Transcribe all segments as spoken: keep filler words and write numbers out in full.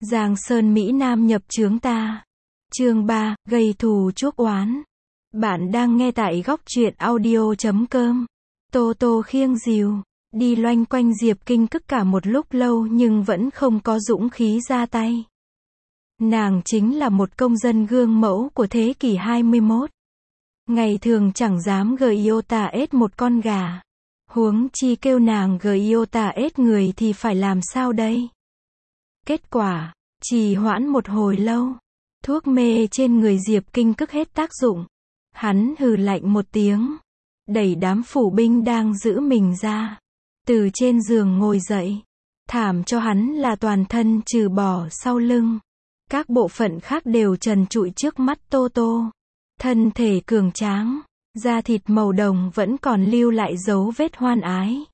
Giang Sơn Mỹ Nam nhập chướng ta. Chương ba, gây thù chuốc oán. Bạn đang nghe tại góc truyện audio chấm com. Tô Tô khiêng dìu, đi loanh quanh Diệp Kinh Cức cả một lúc lâu nhưng vẫn không có dũng khí ra tay. Nàng chính là một công dân gương mẫu của thế kỷ hai mươi mốt. Ngày thường chẳng dám gợi yêu tà ết một con gà. Huống chi kêu nàng gợi yêu tà ết người thì phải làm sao đây? Kết quả, trì hoãn một hồi lâu. Thuốc mê trên người Diệp Kinh Cức hết tác dụng. Hắn hừ lạnh một tiếng. Đẩy đám phủ binh đang giữ mình ra. Từ trên giường ngồi dậy. Thảm cho hắn là toàn thân trừ bỏ sau lưng. Các bộ phận khác đều trần trụi trước mắt Tô Tô. Thân thể cường tráng. Da thịt màu đồng vẫn còn lưu lại dấu vết hoan ái.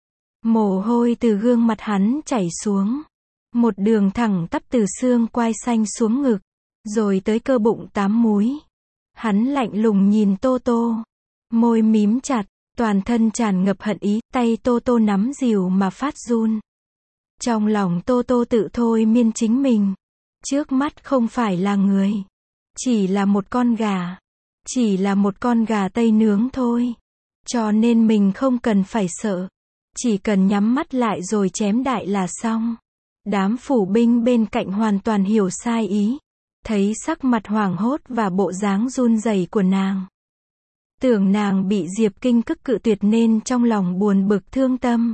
Mồ hôi từ gương mặt hắn chảy xuống. Một đường thẳng tắp từ xương quai xanh xuống ngực. Rồi tới cơ bụng tám múi. Hắn lạnh lùng nhìn Tô Tô. Môi mím chặt, toàn thân tràn ngập hận ý, tay Tô Tô nắm dìu mà phát run. Trong lòng Tô Tô tự thôi miên chính mình. Trước mắt không phải là người. Chỉ là một con gà. Chỉ là một con gà tây nướng thôi. Cho nên mình không cần phải sợ. Chỉ cần nhắm mắt lại rồi chém đại là xong. Đám phủ binh bên cạnh hoàn toàn hiểu sai ý. Thấy sắc mặt hoảng hốt và bộ dáng run rẩy của nàng. Tưởng nàng bị Diệp Kinh Cức cự tuyệt nên trong lòng buồn bực thương tâm.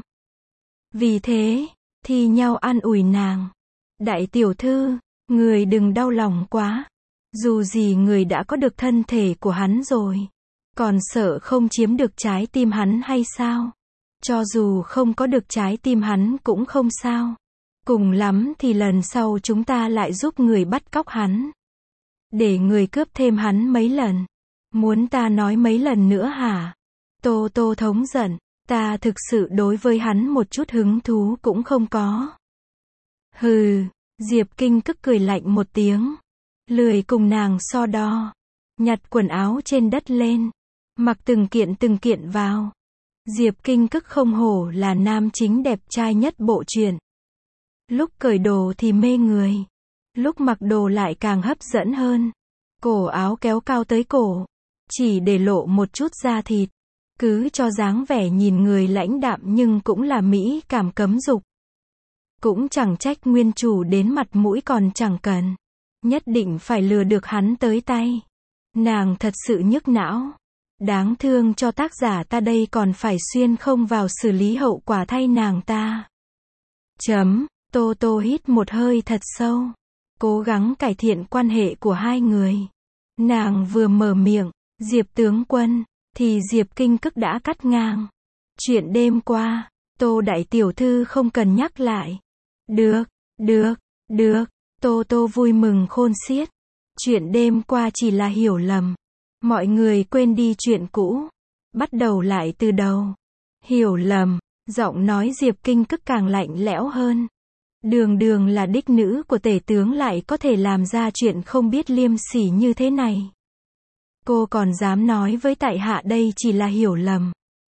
Vì thế, thi nhau an ủi nàng. Đại tiểu thư, người đừng đau lòng quá. Dù gì người đã có được thân thể của hắn rồi. Còn sợ không chiếm được trái tim hắn hay sao? Cho dù không có được trái tim hắn cũng không sao. Cùng lắm thì lần sau chúng ta lại giúp người bắt cóc hắn. Để người cướp thêm hắn mấy lần. Muốn ta nói mấy lần nữa hả? Tô Tô thống giận. Ta thực sự đối với hắn một chút hứng thú cũng không có. Hừ, Diệp Kinh Cức cười lạnh một tiếng. Lười cùng nàng so đo. Nhặt quần áo trên đất lên. Mặc từng kiện từng kiện vào. Diệp Kinh Cức không hổ là nam chính đẹp trai nhất bộ truyện. Lúc cởi đồ thì mê người. Lúc mặc đồ lại càng hấp dẫn hơn. Cổ áo kéo cao tới cổ. Chỉ để lộ một chút da thịt. Cứ cho dáng vẻ nhìn người lãnh đạm nhưng cũng là mỹ cảm cấm dục. Cũng chẳng trách nguyên chủ đến mặt mũi còn chẳng cần. Nhất định phải lừa được hắn tới tay. Nàng thật sự nhức não. Đáng thương cho tác giả ta đây còn phải xuyên không vào xử lý hậu quả thay nàng ta. Chấm. Tô Tô hít một hơi thật sâu. Cố gắng cải thiện quan hệ của hai người. Nàng vừa mở miệng, Diệp tướng quân, thì Diệp Kinh Cức đã cắt ngang. Chuyện đêm qua, Tô đại tiểu thư không cần nhắc lại. Được, được, được, Tô Tô vui mừng khôn xiết. Chuyện đêm qua chỉ là hiểu lầm. Mọi người quên đi chuyện cũ. Bắt đầu lại từ đầu. Hiểu lầm, giọng nói Diệp Kinh Cức càng lạnh lẽo hơn. Đường đường là đích nữ của tể tướng lại có thể làm ra chuyện không biết liêm sỉ như thế này. Cô còn dám nói với tại hạ đây chỉ là hiểu lầm.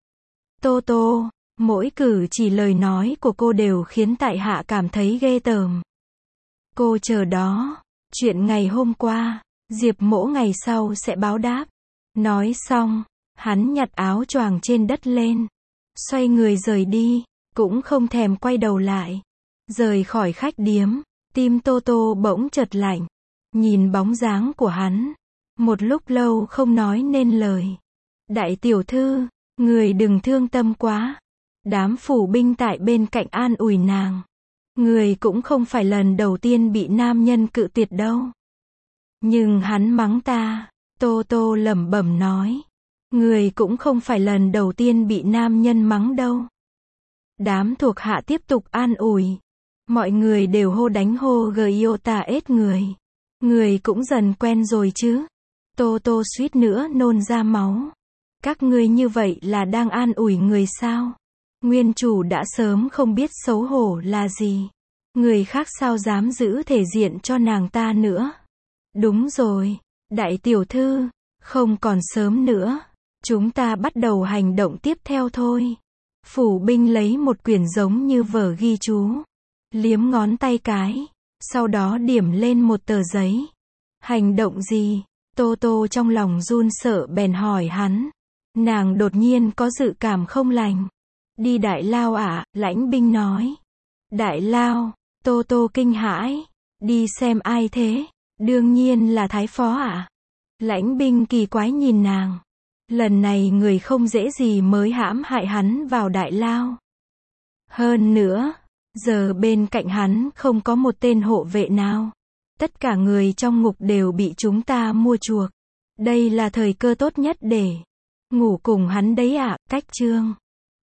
Tô Tô, mỗi cử chỉ lời nói của cô đều khiến tại hạ cảm thấy ghê tởm. Cô chờ đó, chuyện ngày hôm qua, Diệp Mỗ ngày sau sẽ báo đáp. Nói xong, hắn nhặt áo choàng trên đất lên. Xoay người rời đi, cũng không thèm quay đầu lại. Rời khỏi khách điếm, tim Tô Tô bỗng chợt lạnh. Nhìn bóng dáng của hắn. Một lúc lâu không nói nên lời. Đại tiểu thư, người đừng thương tâm quá. Đám phủ binh tại bên cạnh an ủi nàng. Người cũng không phải lần đầu tiên bị nam nhân cự tuyệt đâu. Nhưng hắn mắng ta. Tô Tô lẩm bẩm nói. Người cũng không phải lần đầu tiên bị nam nhân mắng đâu. Đám thuộc hạ tiếp tục an ủi. Mọi người đều hô đánh hô gờ yêu tà ết người. Người cũng dần quen rồi chứ. Tô Tô suýt nữa nôn ra máu. Các ngươi như vậy là đang an ủi người sao? Nguyên chủ đã sớm không biết xấu hổ là gì. Người khác sao dám giữ thể diện cho nàng ta nữa? Đúng rồi, đại tiểu thư, không còn sớm nữa. Chúng ta bắt đầu hành động tiếp theo thôi. Phủ binh lấy một quyển giống như vở ghi chú. Liếm ngón tay cái. sau đó điểm lên một tờ giấy. Hành động gì? Tô Tô trong lòng run sợ bèn hỏi hắn. Nàng đột nhiên có dự cảm không lành. Đi Đại Lao ạ, à, Lãnh Binh nói. Đại Lao, Tô Tô kinh hãi. Đi xem ai thế? Đương nhiên là Thái Phó ạ. À. Lãnh Binh kỳ quái nhìn nàng. Lần này người không dễ gì mới hãm hại hắn vào Đại Lao. Hơn nữa, giờ bên cạnh hắn không có một tên hộ vệ nào. Tất cả người trong ngục đều bị chúng ta mua chuộc. Đây là thời cơ tốt nhất để ngủ cùng hắn đấy ạ, à, Cách Trương.